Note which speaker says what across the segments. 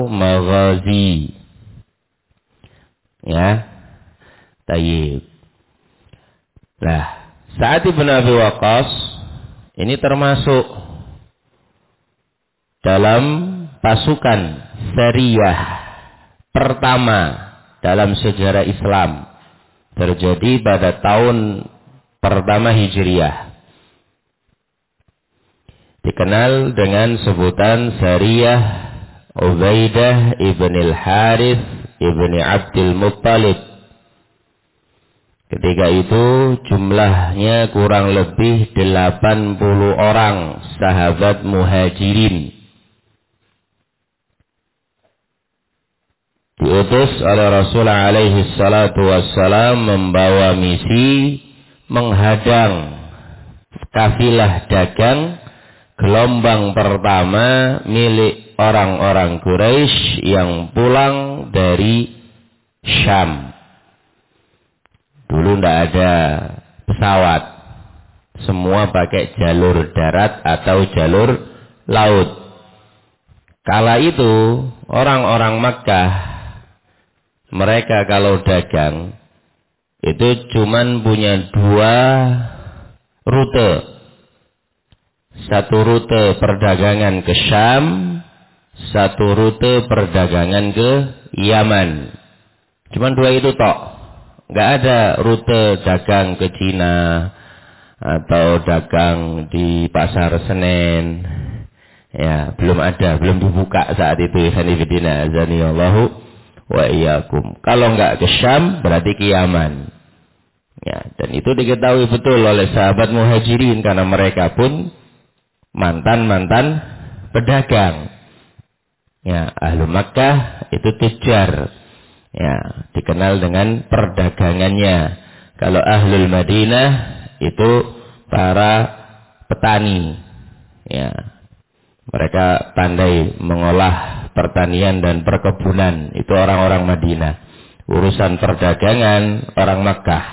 Speaker 1: maghazi. Ya. Tayyib. Nah, Sa'ad ibn Abi Waqqas ini termasuk dalam pasukan Sariyah pertama dalam sejarah Islam, terjadi pada tahun pertama Hijriyah. Dikenal dengan sebutan Sariyah Ubaidah ibn al-Harith ibn Abdul Muttalib. Ketika itu jumlahnya kurang lebih 80 orang sahabat muhajirin. Diutus oleh Rasulullah alaihi salatu wassalam membawa misi menghadang kafilah dagang gelombang pertama milik orang-orang Quraisy yang pulang dari Syam. Dulu tidak ada pesawat, semua pakai jalur darat atau jalur laut. Kala itu orang-orang Makkah, mereka kalau dagang itu cuman punya 2 rute. Satu rute perdagangan ke Syam, satu rute perdagangan ke Yaman. Cuman 2 itu tok. Nggak ada rute dagang ke Cina atau dagang di Pasar Senen. Ya, belum ada, belum dibuka saat itu. Sanifidina azanillahu wa iyyakum. Kalau nggak ke Syam berarti ke Yaman. Ya, dan itu diketahui betul oleh sahabat muhajirin karena mereka pun mantan-mantan pedagang. Ya, ahlu Makkah itu tujar. Ya, dikenal dengan perdagangannya. Kalau ahlul Madinah itu para petani. Ya, mereka pandai mengolah pertanian dan perkebunan. Itu orang-orang Madinah. Urusan perdagangan orang Makkah.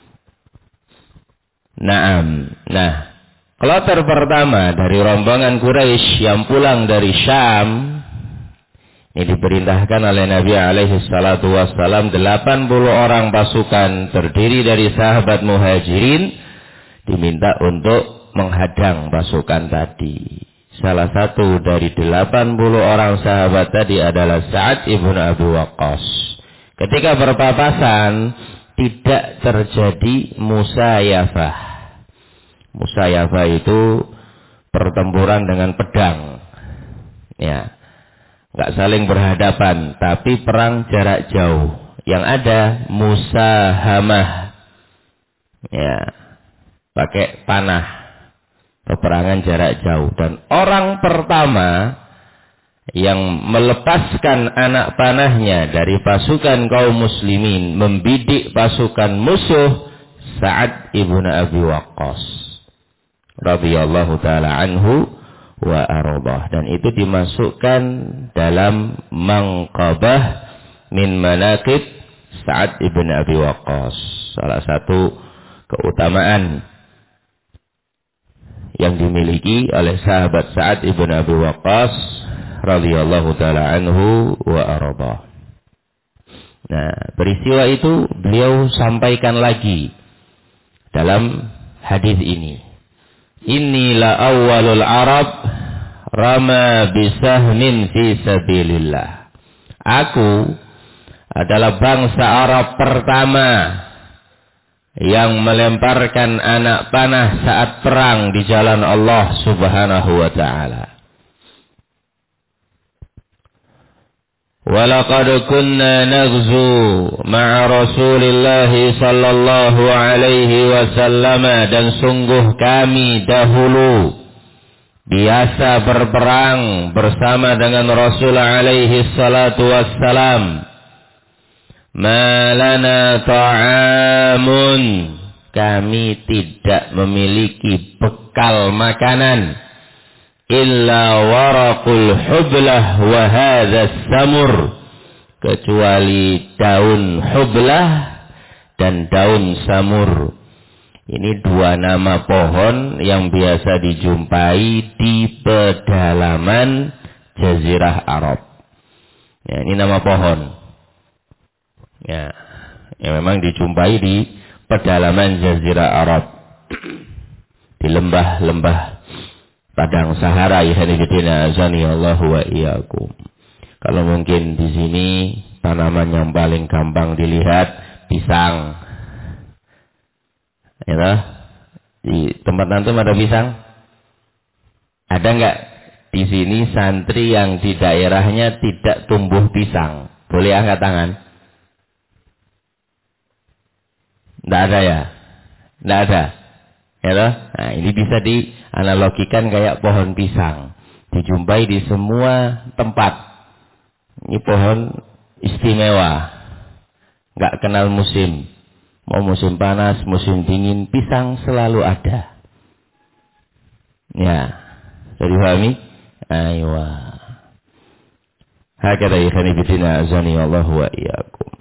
Speaker 1: Naam. Nah, kloter pertama dari rombongan Quraisy yang pulang dari Syam ini diperintahkan oleh Nabi alaihi salatu wassalam 80 orang pasukan terdiri dari sahabat muhajirin diminta untuk menghadang pasukan tadi. Salah satu dari 80 orang sahabat tadi adalah Sa'ad ibn Abi Waqqas. Ketika berpapasan tidak terjadi musayafah. Musayafah itu pertempuran dengan pedang. Ya. Enggak saling berhadapan, tapi perang jarak jauh. Yang ada musahamah. Ya. Pakai panah. Peperangan jarak jauh. Dan orang pertama yang melepaskan anak panahnya dari pasukan kaum muslimin, membidik pasukan musuh, Sa'ad ibn Abi Waqqas radhiyallahu taala anhu wa ardah. Dan itu dimasukkan dalam manqabah min manaqib Sa'ad ibn Abi Waqqas. Salah satu keutamaan yang dimiliki oleh sahabat Sa'ad ibn Abi Waqqas radhiyallahu taala anhu wa ardah. Nah, peristiwa itu beliau sampaikan lagi dalam hadis ini. Inilah awwalul Arab rama bisahmin fi sabilillah. Aku adalah bangsa Arab pertama yang melemparkan anak panah saat perang di jalan Allah Subhanahu wa taala. Walaqad kunna naghzu ma'a Rasulillah sallallahu alaihi wasallam, dan sungguh kami dahulu biasa berperang bersama dengan Rasul alaihi salatu wassalam. Ma lana ta'amun, kami tidak memiliki bekal makanan, illa waraqul hublah wa hadha samur, kecuali daun hublah dan daun samur. Ini 2 nama pohon yang biasa dijumpai di pedalaman Jazirah Arab. Ya, ini nama pohon. Ya, yang memang dijumpai di pedalaman Jazirah Arab, di lembah-lembah padang Sahara. Ikhwanifidina azani Allahu wa iyyakum. Kalau mungkin di sini tanaman yang paling gampang dilihat pisang. Ya, di tempat antum ada pisang? Ada enggak di sini santri yang di daerahnya tidak tumbuh pisang? Boleh angkat tangan? Enggak ada ya? Enggak ada. Ya toh? Nah, ini bisa dianalogikan kayak pohon pisang. Dijumpai di semua tempat. Ini pohon istimewa. Enggak kenal musim. Mau musim panas, musim dingin, pisang selalu ada. Ya. Jadi pahami? Aywa. Hakada ikhani bidina azani Allah wa iyyakum.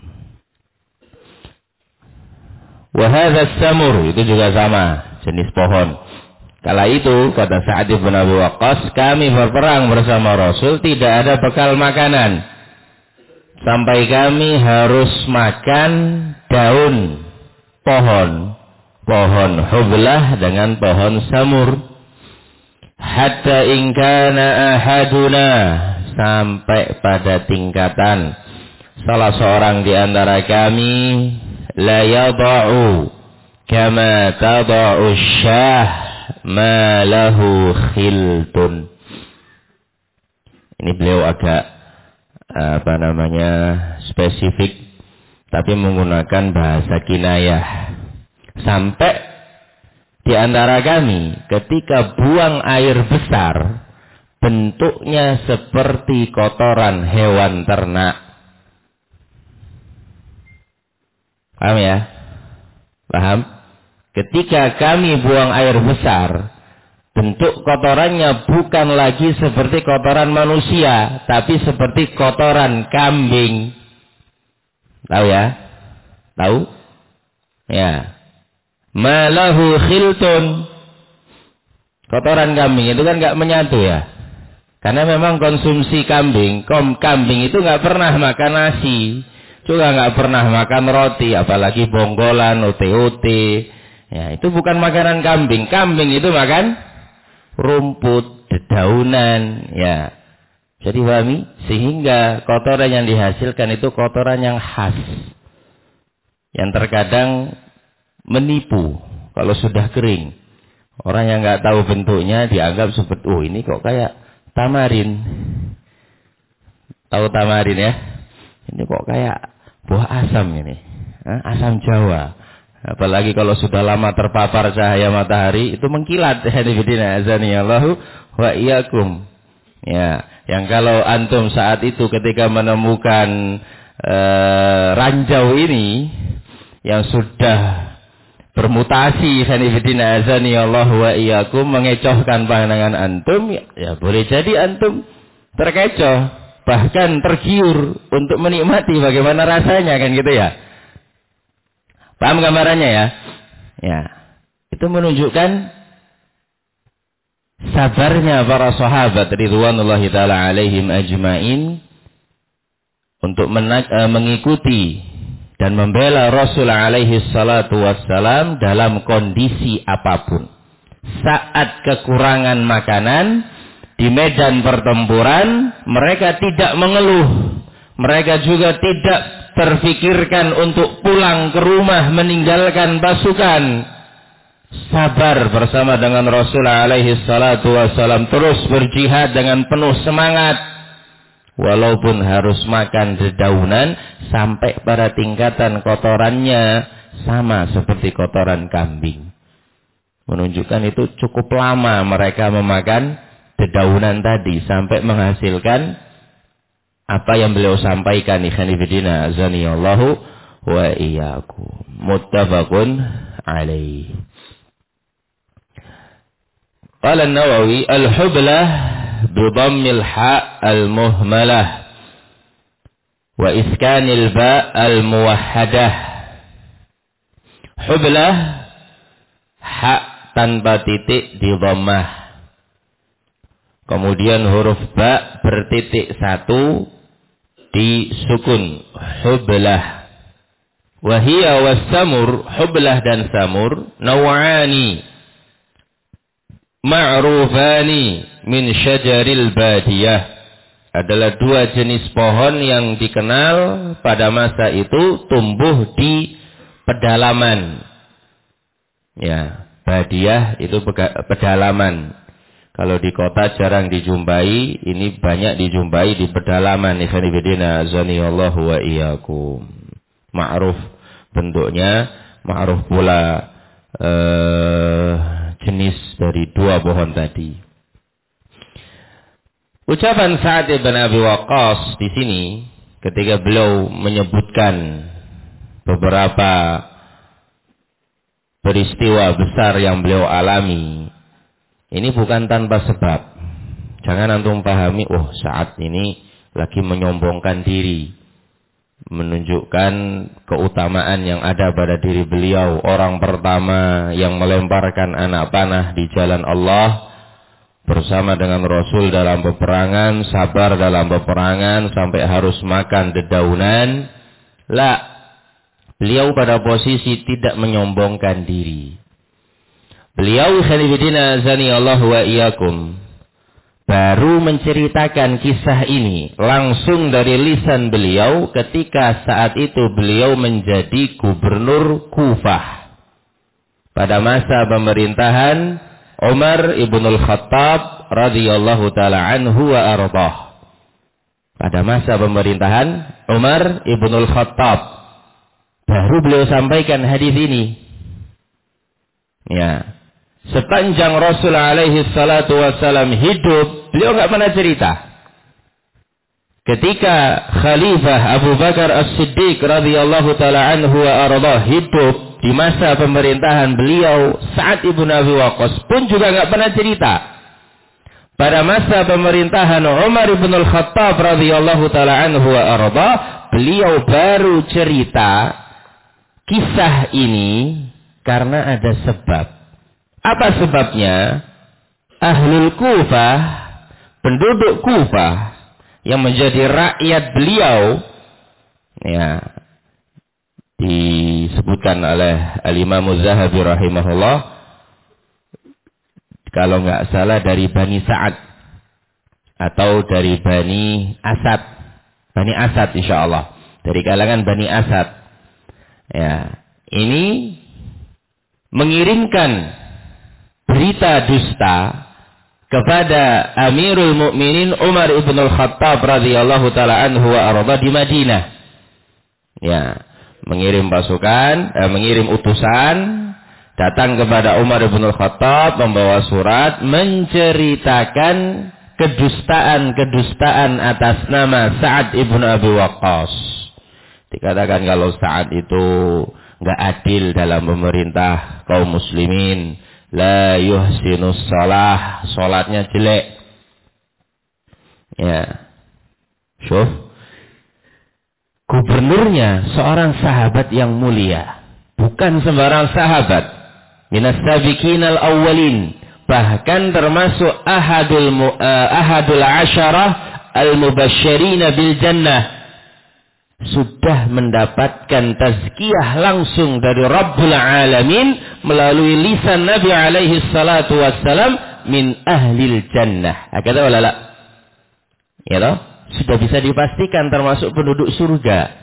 Speaker 1: Wa hadha samur, itu juga sama, jenis pohon. Kala itu kata Sa'ad bin Abi Waqqas, kami berperang bersama Rasul, tidak ada bekal makanan. Sampai kami harus makan daun pohon hublah dengan pohon samur. Hatta in kana ahaduna, sampai pada tingkatan salah seorang di antara kami la yada'u kama tada'u syah ma lahu khiltun. Ini beliau agak spesifik, tapi menggunakan bahasa kinayah. Sampai di antara kami ketika buang air besar bentuknya seperti kotoran hewan ternak. Paham ya? Paham? Ketika kami buang air besar, bentuk kotorannya bukan lagi seperti kotoran manusia, tapi seperti kotoran kambing. Tahu ya? Tahu? Ya. Malahu khiltun. Kotoran kambing itu kan nggak menyatu ya. Karena memang konsumsi kambing itu nggak pernah makan nasi, juga nggak pernah makan roti, apalagi bonggolan, ote-ote. Ya, itu bukan makanan kambing. Kambing itu makan rumput, dedaunan, ya. Jadi pahami? Sehingga kotoran yang dihasilkan itu kotoran yang khas, yang terkadang menipu kalau sudah kering. Orang yang nggak tahu bentuknya dianggap seperti, oh ini kok kayak tamarin. Tahu tamarin ya? Ini kok kayak buah asam ini. Asam Jawa. Apalagi kalau sudah lama terpapar cahaya matahari, itu mengkilat. Azanillahu wa iyyakum. Ya, yang kalau antum saat itu ketika menemukan ranjau ini yang sudah bermutasi, sanifidina azani Allah wa iyyakum, mengecohkan pandangan antum, ya boleh jadi antum terkecoh, bahkan tergiur untuk menikmati bagaimana rasanya, kan gitu ya. Paham gambarannya ya? Ya. Itu menunjukkan sabarnya para sahabat ridwanullahi taala alaihim ajmain untuk mengikuti dan membela Rasul alaihi salatu wassalam dalam kondisi apapun. Saat kekurangan makanan di medan pertempuran, mereka tidak mengeluh. Mereka juga tidak terfikirkan untuk pulang ke rumah meninggalkan pasukan. Sabar bersama dengan Rasul alaihi salatu wassalam, terus berjihad dengan penuh semangat. Walaupun harus makan dedaunan sampai pada tingkatan kotorannya sama seperti kotoran kambing. Menunjukkan itu cukup lama mereka memakan dedaunan tadi sampai menghasilkan apa yang beliau sampaikan. Ikhwanifidina azanillahu wa iyyakum. Muttafaqun alaih. Qala an-Nawawi al-hublah bidammil ha al-muhmalah wa iskanil ba al-muwahhadah. Hublah, ha tanpa titik di dhammah, kemudian huruf ba bertitik satu disukun hublah. Wahia wassamur, hublah dan samur, naw'ani ma'rufani min syajaril badiyah, adalah dua jenis pohon yang dikenal pada masa itu tumbuh di pedalaman. Ya, badiyah itu pedalaman. Kalau di kota jarang dijumpai, ini banyak dijumpai di pedalaman. Ikhwanifidina azanillahu wa iyyakum. Ma'ruf bentuknya, ma'ruf pula jenis dari dua pohon tadi. Ucapan Sa'ad bin Abi Waqqas di sini ketika beliau menyebutkan beberapa peristiwa besar yang beliau alami, ini bukan tanpa sebab. Jangan antum pahami, oh Sa'ad ini lagi menyombongkan diri, menunjukkan keutamaan yang ada pada diri beliau. Orang pertama yang melemparkan anak panah di jalan Allah bersama dengan Rasul dalam peperangan, sabar dalam peperangan sampai harus makan dedaunan. La, beliau pada posisi tidak menyombongkan diri. Beliau khalifidina azani Allah wa iyyakum baru menceritakan kisah ini langsung dari lisan beliau ketika saat itu beliau menjadi gubernur Kufah pada masa pemerintahan Umar ibnul Khattab radhiyallahu taala anhu wa ardhah. Pada masa pemerintahan Umar ibnul Khattab baru beliau sampaikan hadis ini. Ya. Sepanjang Rasul alaihi salatu wassalam hidup, beliau enggak pernah cerita. Ketika Khalifah Abu Bakar As-Siddiq radhiyallahu taala anhu wa ardhah hidup di masa pemerintahan beliau, Sa'ad ibn Abi Waqqas pun juga enggak pernah cerita. Pada masa pemerintahan Umar ibn al-Khattab radhiyallahu taala anhu wa ardhah, beliau baru cerita kisah ini karena ada sebab. Apa sebabnya? Ahlul Kufah, penduduk Kufah yang menjadi rakyat beliau, ya, disebutkan oleh Al-Imam Az-Zahabi rahimahullah, kalau nggak salah dari Bani Sa'ad atau dari Bani Asad. Bani Asad insyaallah, dari kalangan Bani Asad. Ya, ini mengirimkan berita dusta kepada Amirul Mukminin Umar ibn al-Khattab radhiyallahu taala anhu wa ardha di Madinah. Ya, mengirim pasukan, mengirim utusan datang kepada Umar ibn al-Khattab membawa surat menceritakan kedustaan-kedustaan atas nama Sa'ad ibn Abi Waqqas. Dikatakan kalau Sa'ad itu enggak adil dalam pemerintah kaum muslimin, la yuhsinus shalah, salatnya jelek. Ya. Syuf. Gubernurnya seorang sahabat yang mulia, bukan sembarang sahabat. Minas sabiqinal awwalin, bahkan termasuk ahadul asyarah al-mubasysyirin bil jannah. Sudah mendapatkan tazkiyah langsung dari Rabbul Alamin melalui lisan Nabi alaihi salatu wassalam min ahlil jannah. Kata wala la? Ya toh? Sudah bisa dipastikan termasuk penduduk surga.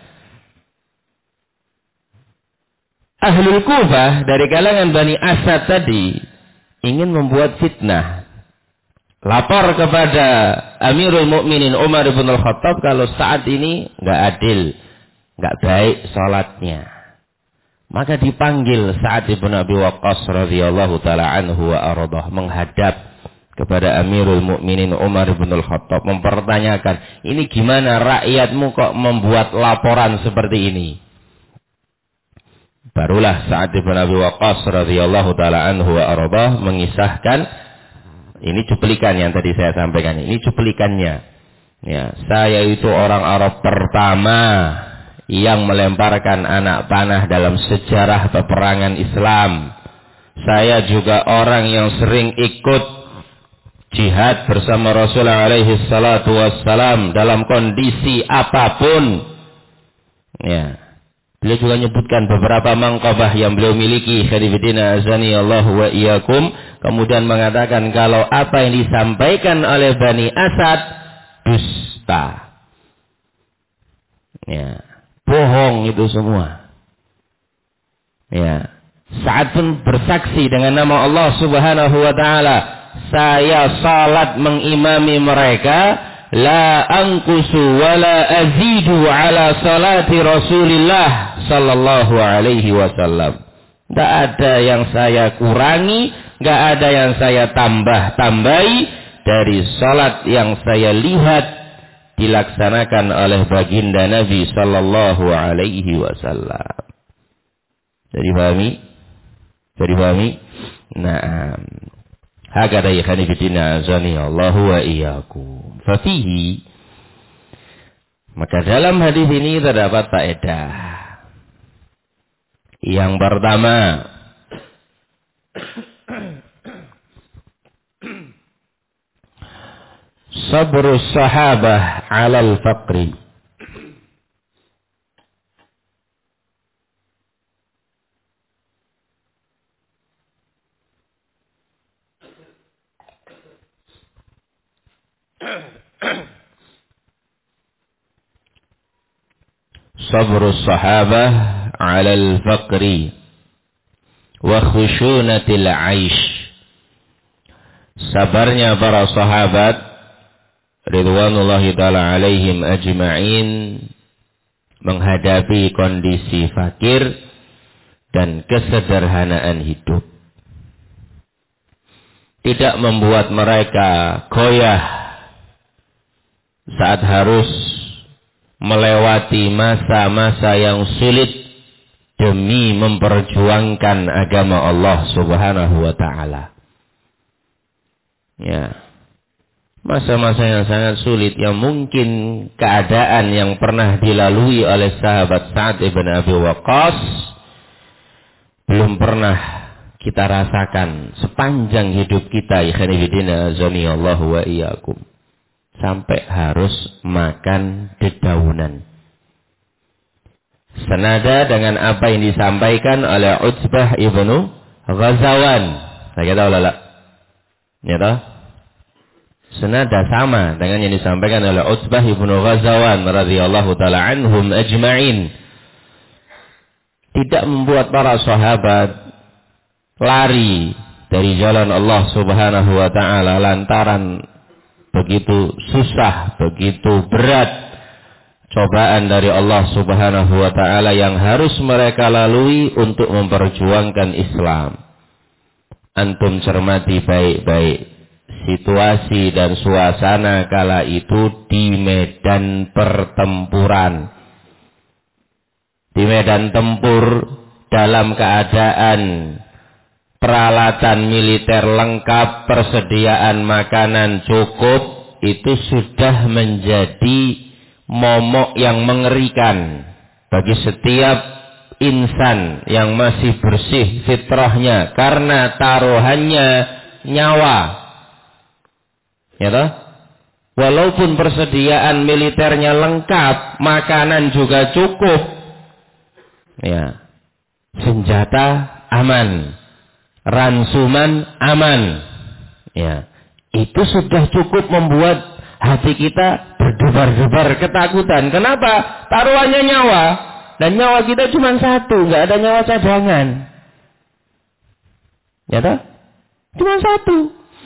Speaker 1: Ahlul Kufah dari kalangan Bani Asad tadi ingin membuat fitnah. Lapor kepada Amirul Mukminin Umar bin Al-Khattab kalau saat ini enggak adil, enggak baik salatnya. Maka dipanggil Sa'ad bin Abi Waqqas radhiyallahu taala anhu wa ardhah menghadap kepada Amirul Mukminin Umar bin Al-Khattab mempertanyakan, ini gimana rakyatmu kok membuat laporan seperti ini? Barulah Sa'ad bin Abi Waqqas radhiyallahu taala anhu wa ardhah mengisahkan. Ini cuplikan yang tadi saya sampaikan. Ini cuplikannya. Ya, saya itu orang Arab pertama yang melemparkan anak panah dalam sejarah peperangan Islam. Saya juga orang yang sering ikut jihad bersama Rasulullah alaihi salatu wassalam dalam kondisi apapun. Ya. Beliau juga menyebutkan beberapa mangkabah yang beliau miliki. Khairuddin azani Allah wa iyyakum. Kemudian mengatakan kalau apa yang disampaikan oleh Bani Asad dusta. Ya. Bohong itu semua. Ya. Saat pun bersaksi dengan nama Allah Subhanahu wa taala, saya salat mengimami mereka, la anqusu wa la azidu ala salati Rasulillah sallallahu alaihi wasallam. Tidak ada yang saya kurangi, tidak ada yang saya tambah-tambahi dari salat yang saya lihat dilaksanakan oleh baginda Nabi sallallahu alaihi wasallam. Jadi pahami? Naam. Hakada ikhani fiddina azani Allahu wa iyyakum. Fafihi, maka dalam hadis ini terdapat faedah. Yang pertama, sabrus sahabah 'alal faqri. Sabrus sahabah 'alal faqri wa khushunatil 'aish. Sabarnya para sahabat ridwanullahi ta'ala alaihim ajma'in menghadapi kondisi fakir dan kesederhanaan hidup. Tidak membuat mereka goyah saat harus melewati masa-masa yang sulit demi memperjuangkan agama Allah Subhanahu wa taala. Ya. Masa-masa yang sangat sulit yang mungkin keadaan yang pernah dilalui oleh sahabat Sa'ad ibn Abi Waqqas belum pernah kita rasakan sepanjang hidup kita. Ikhwanifidina azani Allah wa iyyakum. Sampai harus makan dedaunan. Senada dengan apa yang disampaikan oleh Utsbah ibnu Ghazawan. Saya tahu lah. Ya tahu? Senada sama dengan yang disampaikan oleh Utsbah ibnu Ghazawan radhiyallahu taala anhum ajma'in. Tidak membuat para sahabat lari dari jalan Allah Subhanahu wa taala lantaran begitu susah, begitu berat cobaan dari Allah Subhanahu wa taala yang harus mereka lalui untuk memperjuangkan Islam. Antum cermati baik-baik situasi dan suasana kala itu di medan pertempuran. Di medan tempur dalam keadaan peralatan militer lengkap, persediaan makanan cukup, itu sudah menjadi momok yang mengerikan bagi setiap insan yang masih bersih fitrahnya karena taruhannya nyawa. Ya toh? Walaupun persediaan militernya lengkap, makanan juga cukup, ya, senjata aman, ransuman aman, ya, itu sudah cukup membuat hati kita berdebar-debar ketakutan. Kenapa? Taruhannya nyawa, dan nyawa kita cuma satu, nggak ada nyawa cadangan. Ya toh? Cuma satu.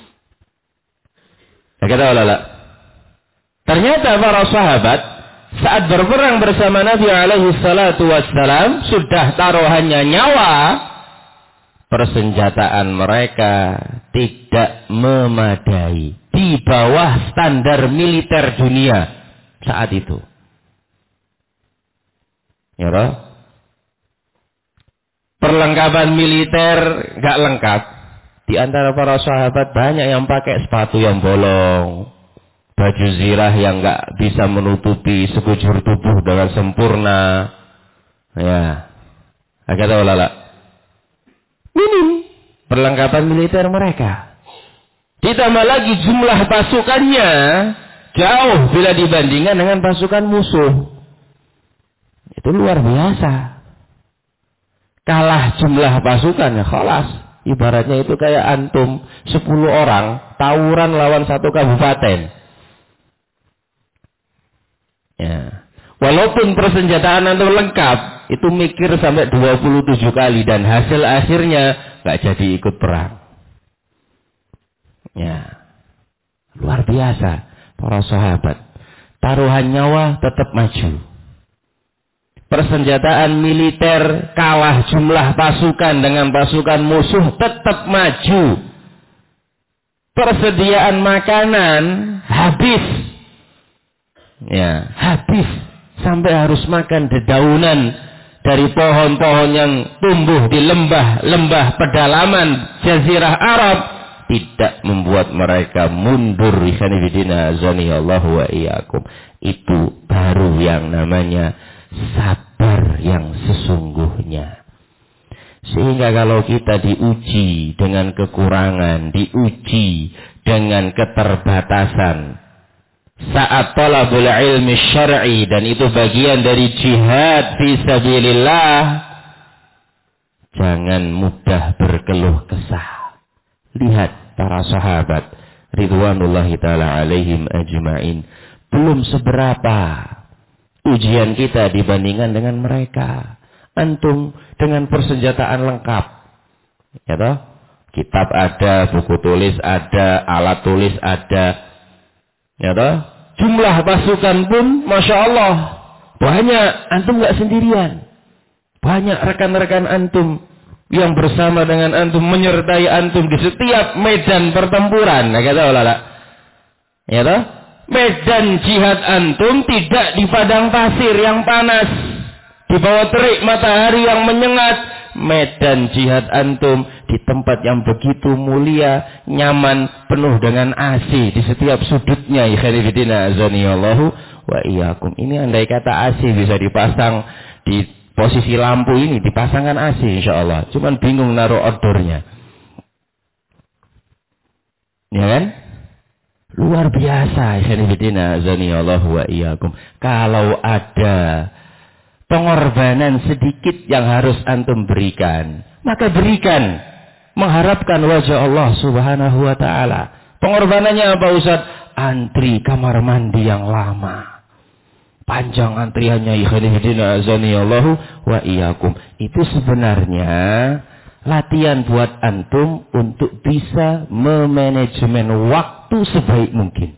Speaker 1: Ya, kata ulama. Ternyata para sahabat saat berperang bersama Nabi alaihi salatu wassalam sudah taruhannya nyawa. Persenjataan mereka tidak memadai, di bawah standar militer dunia saat itu. Ya toh? Perlengkapan militer gak lengkap. Di antara para sahabat banyak yang pakai sepatu yang bolong, baju zirah yang gak bisa menutupi sekujur tubuh dengan sempurna. Ya, kata ulama, minim perlengkapan militer mereka. Ditambah lagi jumlah pasukannya jauh bila dibandingkan dengan pasukan musuh. Itu luar biasa. Kalah jumlah pasukan, ya khalas. Ibaratnya itu kayak antum 10 orang tawuran lawan satu kabupaten. Ya. Walaupun persenjataan antum lengkap, itu mikir sampai 27 kali dan hasil akhirnya nggak jadi ikut perang. Ya. Luar biasa para sahabat. Taruhan nyawa tetap maju. Persenjataan militer kalah jumlah pasukan dengan pasukan musuh tetap maju. Persediaan makanan habis. Ya, habis. Sampai harus makan dedaunan dari pohon-pohon yang tumbuh di lembah-lembah pedalaman Jazirah Arab. Tidak membuat mereka mundur. Azanillahu wa iyyakum. Itu baru yang namanya sabar yang sesungguhnya. Sehingga kalau kita diuji dengan kekurangan, diuji dengan keterbatasan, saat talabul ilmi syar'i, dan itu bagian dari jihad fi sabilillah, jangan mudah berkeluh kesah. Lihat para sahabat ridwanullahi ta'ala alaihim ajma'in, belum seberapa ujian kita dibandingkan dengan mereka. Antum dengan persenjataan lengkap, ya toh? Kitab ada, buku tulis ada, alat tulis ada, ya toh? Jumlah pasukan pun masya Allah banyak. Antum nggak sendirian, banyak rekan-rekan antum yang bersama dengan antum, menyertai antum di setiap medan pertempuran. Nah, kata ulama, ya toh? Medan jihad antum tidak di padang pasir yang panas, di bawah terik matahari yang menyengat. Medan jihad antum di tempat yang begitu mulia, nyaman, penuh dengan AC di setiap sudutnya. Ikhwanifidina azanillahu wa iyyakum. Ini andai kata AC bisa dipasang di posisi lampu ini, dipasangkan AC insyaallah. Cuman bingung naruh outdoornya. Ya kan? Luar biasa. Ikhwanifidina azanillahu wa iyyakum. Kalau ada pengorbanan sedikit yang harus antum berikan, maka berikan, mengharapkan wajah Allah subhanahu wa ta'ala. Pengorbanannya apa Ustaz? Antri kamar mandi yang lama, panjang antriannya. Ikhwanifidina azanillahu wa iyyakum. Itu sebenarnya latihan buat antum untuk bisa memanajemen waktu sebaik mungkin.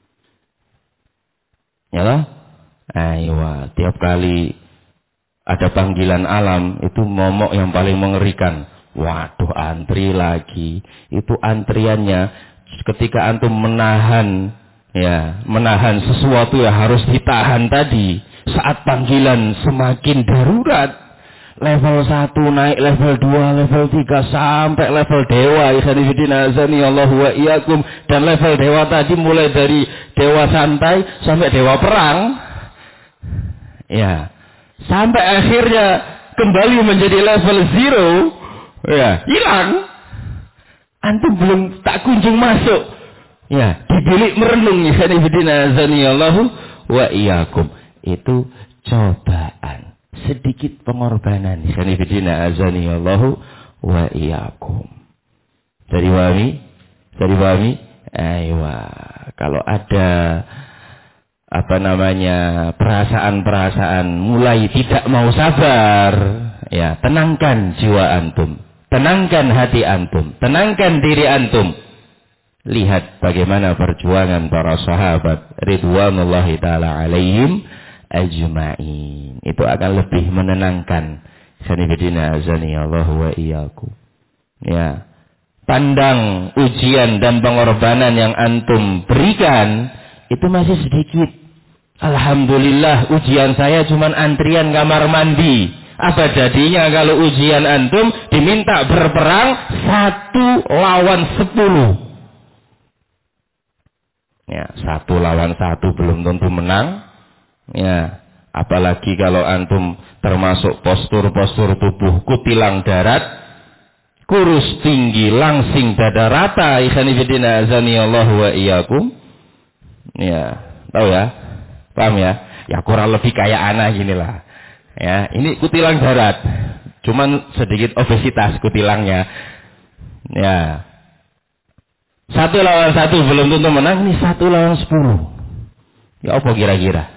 Speaker 1: Ya lah? Ayo, tiap kali ada panggilan alam, itu momok yang paling mengerikan. Waduh, antri lagi. Itu antriannya ketika antum menahan sesuatu yang harus ditahan tadi. Saat panggilan semakin darurat, level 1 naik level 2, level 3 sampai level dewa. Ikhwanifidina azanillahu wa iyyakum. Dan level dewa tadi mulai dari dewa santai sampai dewa perang. Ya. Sampai akhirnya kembali menjadi level 0, ya, hilang. Antum belum tak kunjung masuk. Ya, di bilik merenung. Ikhwanifidina azanillahu wa iyyakum. Itu cobaan, sedikit pengorbanan. Ikhwanifidina azanillahu wa iyyakum. Dari wami, aywa. Kalau ada perasaan-perasaan mulai tidak mau sabar, ya, tenangkan jiwa antum, tenangkan hati antum, tenangkan diri antum. Lihat bagaimana perjuangan para sahabat ridwanullahi ta'ala alaihim ajma'in. Itu akan lebih menenangkan. Sanibidina azanillahu wa iyyakum. Ya, pandang ujian dan pengorbanan yang antum berikan itu masih sedikit. Alhamdulillah, ujian saya cuma antrian kamar mandi. Apa jadinya kalau ujian antum diminta berperang 1 lawan 10? Ya, 1 lawan 1 belum tentu menang. Ya, apalagi kalau antum termasuk postur-postur tubuh kutilang darat, kurus tinggi, langsing, dada rata, ikhwan fillah azanillahu wa iyyakum. Ya, tahu ya? Paham ya? Ya kurang lebih kayak anak ginilah. Ya, ini kutilang darat. Cuman sedikit obesitas kutilangnya. Ya. 1 lawan 1 belum tentu menang, ini 1 lawan 10. Ya apa kira-kira?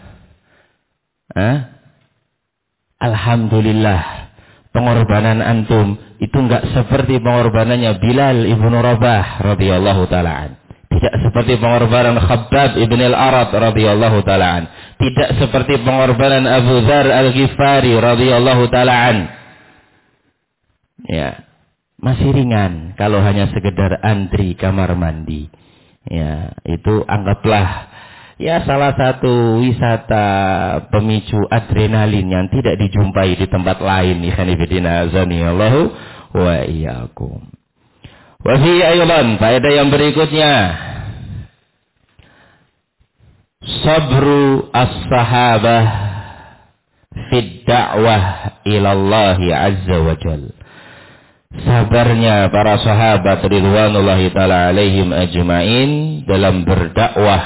Speaker 1: Alhamdulillah, pengorbanan antum itu enggak seperti pengorbanannya Bilal ibnu Rabah radhiyallahu taalaan. Tidak seperti pengorbanan Khabbab ibn al-Arat radhiyallahu taalaan. Tidak seperti pengorbanan Abu Dzar al-Ghifari radhiyallahu taalaan. Ya, masih ringan kalau hanya sekedar antri kamar mandi. Ya, itu anggaplah ya salah satu wisata pemicu adrenalin yang tidak dijumpai di tempat lain. Ikhwan fillah azanillahu wa iyyakum. Wa fi aydan, faedah yang berikutnya, sabru as-sahabah fi da'wah ila Allah azza wa jalla. Sabarnya para sahabat ridwanullahi taala alaihim ajmain dalam berdakwah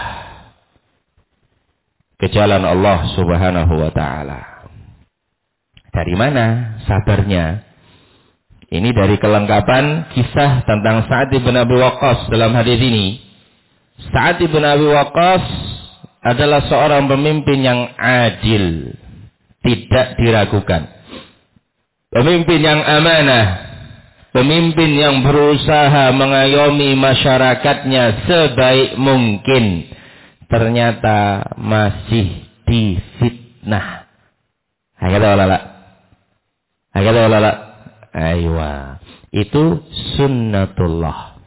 Speaker 1: ke jalan Allah Subhanahu wa taala. Dari mana sabarnya? Ini dari kelengkapan kisah tentang Sa'ad bin Abi Waqqas dalam hadis ini. Sa'ad bin Abi Waqqas adalah seorang pemimpin yang adil, tidak diragukan. Pemimpin yang amanah, pemimpin yang berusaha mengayomi masyarakatnya sebaik mungkin. Ternyata masih difitnah. Hakata wala la? Hakata wala la? Aywa. Itu sunnatullah.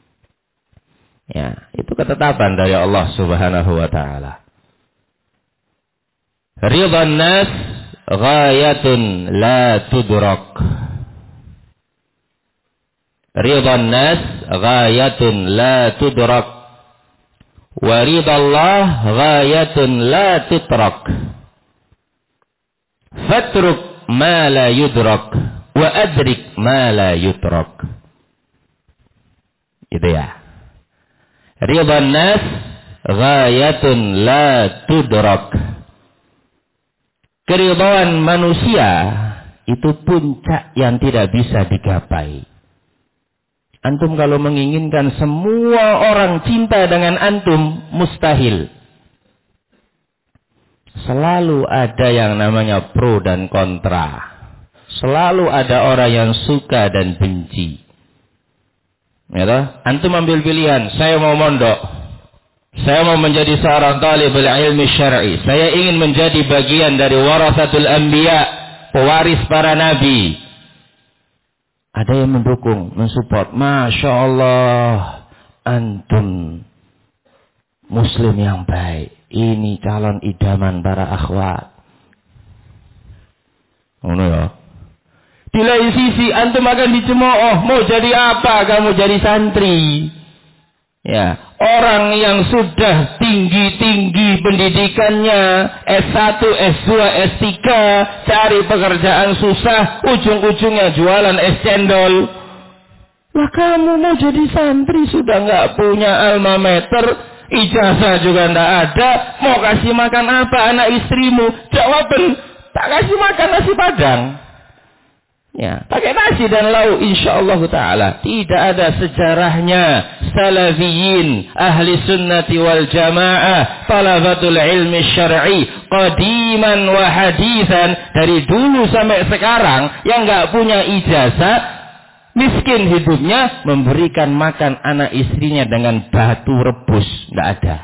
Speaker 1: Ya, itu ketetapan dari Allah Subhanahu wa taala. Ridhan nas ghayatun la tudrak. Ridhan nas ghayatun la tudrak. Wa ridallah ghayatun la tutrak. Fatruk ma la yudrak wa adrik ma la yutrak. Itu ya. Ridhan nas ghayatun la tudrak. Keridhaan manusia itu puncak yang tidak bisa digapai. Antum kalau menginginkan semua orang cinta dengan antum, mustahil. Selalu ada yang namanya pro dan kontra. Selalu ada orang yang suka dan benci. Ya toh? Antum ambil pilihan, saya mau mondok. Saya mau menjadi seorang talibul ilmi syar'i. Saya ingin menjadi bagian dari warasatul anbiya, pewaris para nabi. Ada yang mendukung, mensupport. Masya Allah, antum muslim yang baik. Ini calon idaman para akhwat. Ngono ya. Di lain sisi, antum akan dicemooh. Mau jadi apa? Kamu jadi santri. Ya, orang yang sudah tinggi-tinggi pendidikannya, S1, S2, S3, cari pekerjaan susah, ujung-ujungnya jualan es cendol. Lah kamu mau jadi santri sudah nggak punya alma mater, ijazah juga nggak ada, mau kasih makan apa anak istrimu? Jawaban, tak kasih makan nasi padang. Ya, pakai nasi dan lauk insyaallah taala. Tidak ada sejarahnya salafiyin ahli sunnati wal jamaah talabatul ilmi syar'i qadiman wa hadithan, dari dulu sampai sekarang yang enggak punya ijazah, miskin hidupnya, memberikan makan anak istrinya dengan batu rebus, enggak ada.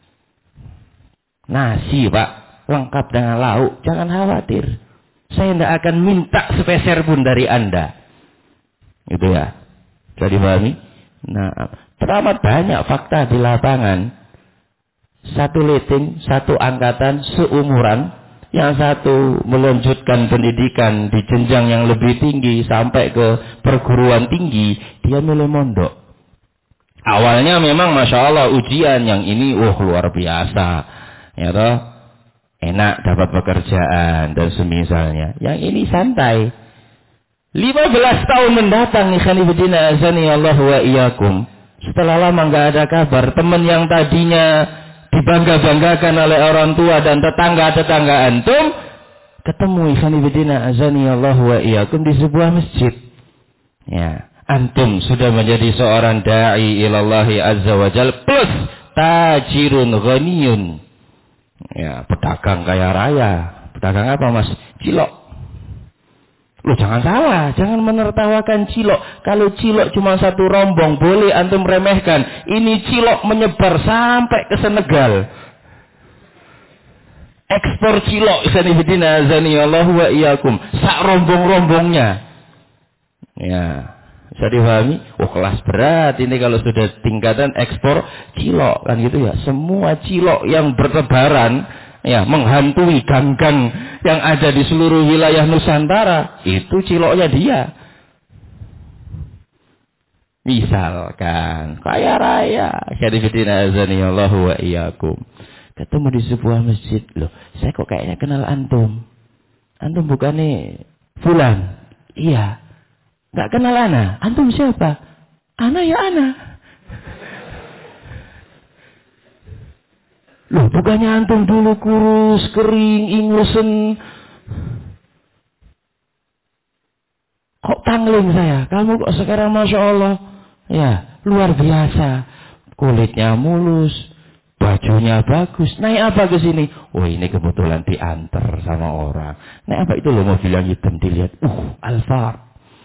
Speaker 1: Nasi Pak, lengkap dengan lauk, jangan khawatir. Saya tidak akan minta sepeser pun dari Anda. Itu ya. Sudah dipahami? Nah, teramat banyak fakta di lapangan. Satu leting, satu angkatan, seumuran. Yang satu melanjutkan pendidikan di jenjang yang lebih tinggi sampai ke perguruan tinggi. Dia milih mondok. Awalnya memang Masya Allah ujian. Yang ini luar biasa. Ya toh? Enak dapat pekerjaan dan semisalnya. Yang ini santai. 15 tahun mendatang ikhwan fillah azani Allah wa iyyakum. Setelah lama enggak ada kabar, teman yang tadinya dibangga-banggakan oleh orang tua dan tetangga-tetangga antum ketemu ikhwan fillah azani Allah wa iyyakum di sebuah masjid. Ya, antum sudah menjadi seorang dai ilallahi azza wa jal plus tajirun ghaniyun. Ya, pedagang kaya raya. Pedagang apa, Mas? Cilok. Loh, jangan salah, jangan menertawakan cilok. Kalau cilok cuma satu rombong, boleh antum remehkan. Ini cilok menyebar sampai ke Senegal. Ekspor cilok, sanibidina azani Allah wa iyyakum. Sak rombong-rombongnya. Ya, bisa dipahami? Oh, kelas berat ini kalau sudah tingkatan ekspor cilok kan gitu ya. Semua cilok yang bertebaran ya menghantui gang-gang yang ada di seluruh wilayah Nusantara, itu ciloknya dia. Misalkan kaya raya, syarifidina azani Allah wa iyyakum, ketemu di sebuah masjid. Loh, saya kok kayaknya kenal antum. Antum bukannya fulan? Iya. Enggak kenal ana. Antum siapa? Ana ya ana. Loh, bukannya antum dulu kurus, kering, ingusen. Kok tangling saya? Kamu kok sekarang Masya Allah. Ya, luar biasa. Kulitnya mulus, bajunya bagus. Naik apa ke sini? Oh, ini kebetulan diantar sama orang. Naik apa itu loh, mobil yang hitam dilihat. Alphard.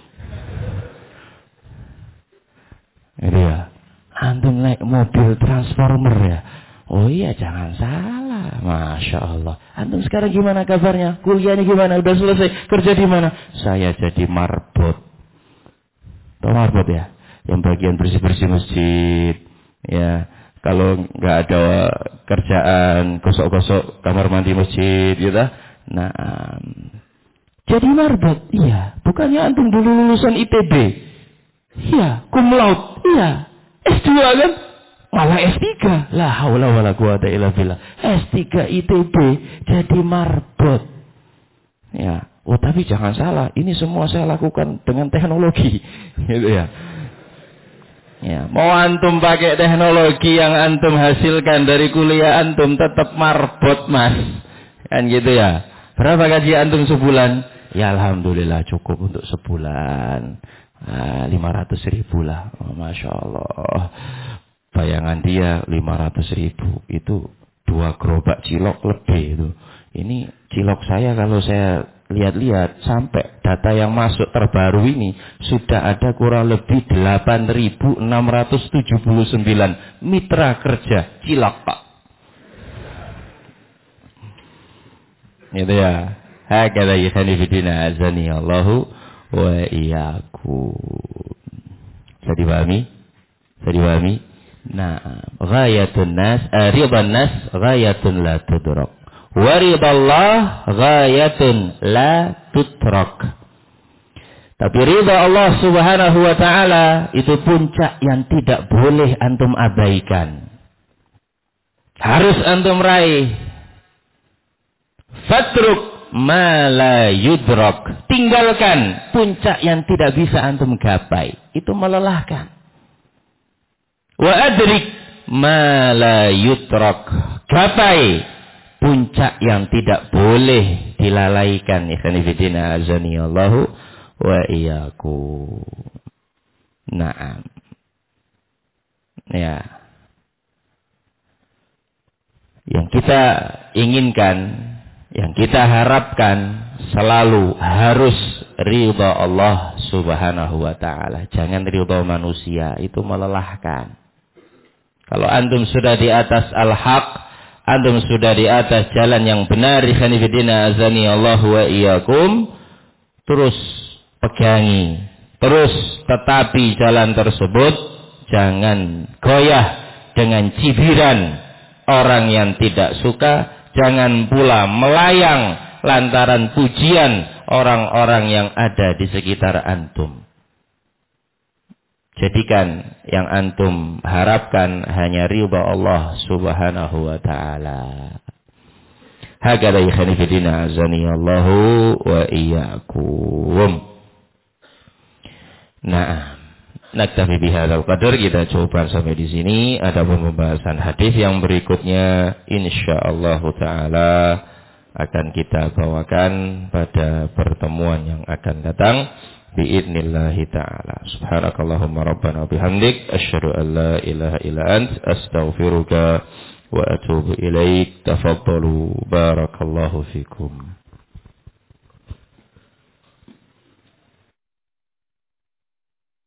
Speaker 1: Ini ya. Antum naik mobil transformer ya. Oh iya, jangan salah. Masya Allah. Antum sekarang gimana kabarnya? Kuliahnya gimana? Udah selesai? Kerja di mana? Saya jadi marbot. Tahu marbot ya? Yang bagian bersih-bersih masjid. Ya. Kalau nggak ada kerjaan, gosok-gosok kamar mandi masjid, gitu. Nah, jadi marbot. Iya. Bukannya antum dulu lulusan ITB? Iya. Cum laude. Iya. S2 kan? Malah S3. La haula wala quwata illa billah. S3 ITB jadi marbot. Ya. Oh, tapi jangan salah, ini semua saya lakukan dengan teknologi. Gitu ya. Ya, mau antum pakai teknologi yang antum hasilkan dari kuliah antum tetap marbot, Mas. Kan gitu ya. Berapa gaji antum sebulan? Ya alhamdulillah cukup untuk sebulan. 500.000 lah. Oh, Masya Allah. Bayangan dia 500.000 itu 2 gerobak cilok lebih itu. Ini cilok saya kalau saya lihat-lihat sampai data yang masuk terbaru ini sudah ada kurang lebih 8.679 mitra kerja cilok, Pak. Gitu ya. Hakala yakhnifidina azani Allahu wa iyyakum. Bisa dipahami? Bisa dipahami? Nah, ghayatun nas, ridhan nas ghayatun la tudrak. Wa ridallah ghayatun la tutrak. Tapi ridha Allah Subhanahu wa taala itu puncak yang tidak boleh antum abaikan. Harus antum raih. Fatruk ma la yudrak. Tinggalkan puncak yang tidak bisa antum gapai. Itu melelahkan. Wa adrik ma la yutrak. Gapai puncak yang tidak boleh dilalaikan. Ikhwan fillah azani Allahu wa iyyakum. Naam. Ya. Yang kita inginkan, yang kita harapkan selalu harus ridha Allah Subhanahu wa taala. Jangan ridha manusia, itu melelahkan. Kalau antum sudah di atas al-haq, antum sudah di atas jalan yang benar, ikhwan fillah azani Allah wa iyyakum, terus pegangi, terus tetapi jalan tersebut, jangan goyah dengan cibiran orang yang tidak suka, jangan pula melayang lantaran pujian orang-orang yang ada di sekitar antum. Jadikan yang antum harapkan hanya ridha Allah Subhanahu wa taala. Hakala ikhwan fillah azani Allahu wa iyyakum. Nah, naktafi bihadzal qadar, kita coba sampai di sini. Ada pembahasan hadis yang berikutnya insyaallah taala akan kita bawakan pada pertemuan yang akan datang biidznillah taala. Subhanakallahumma rabbana bihamdik asyhadu an la ilaha illa ant astaghfiruka wa atubu ilaik. Tafaddalu barakallahu fikum.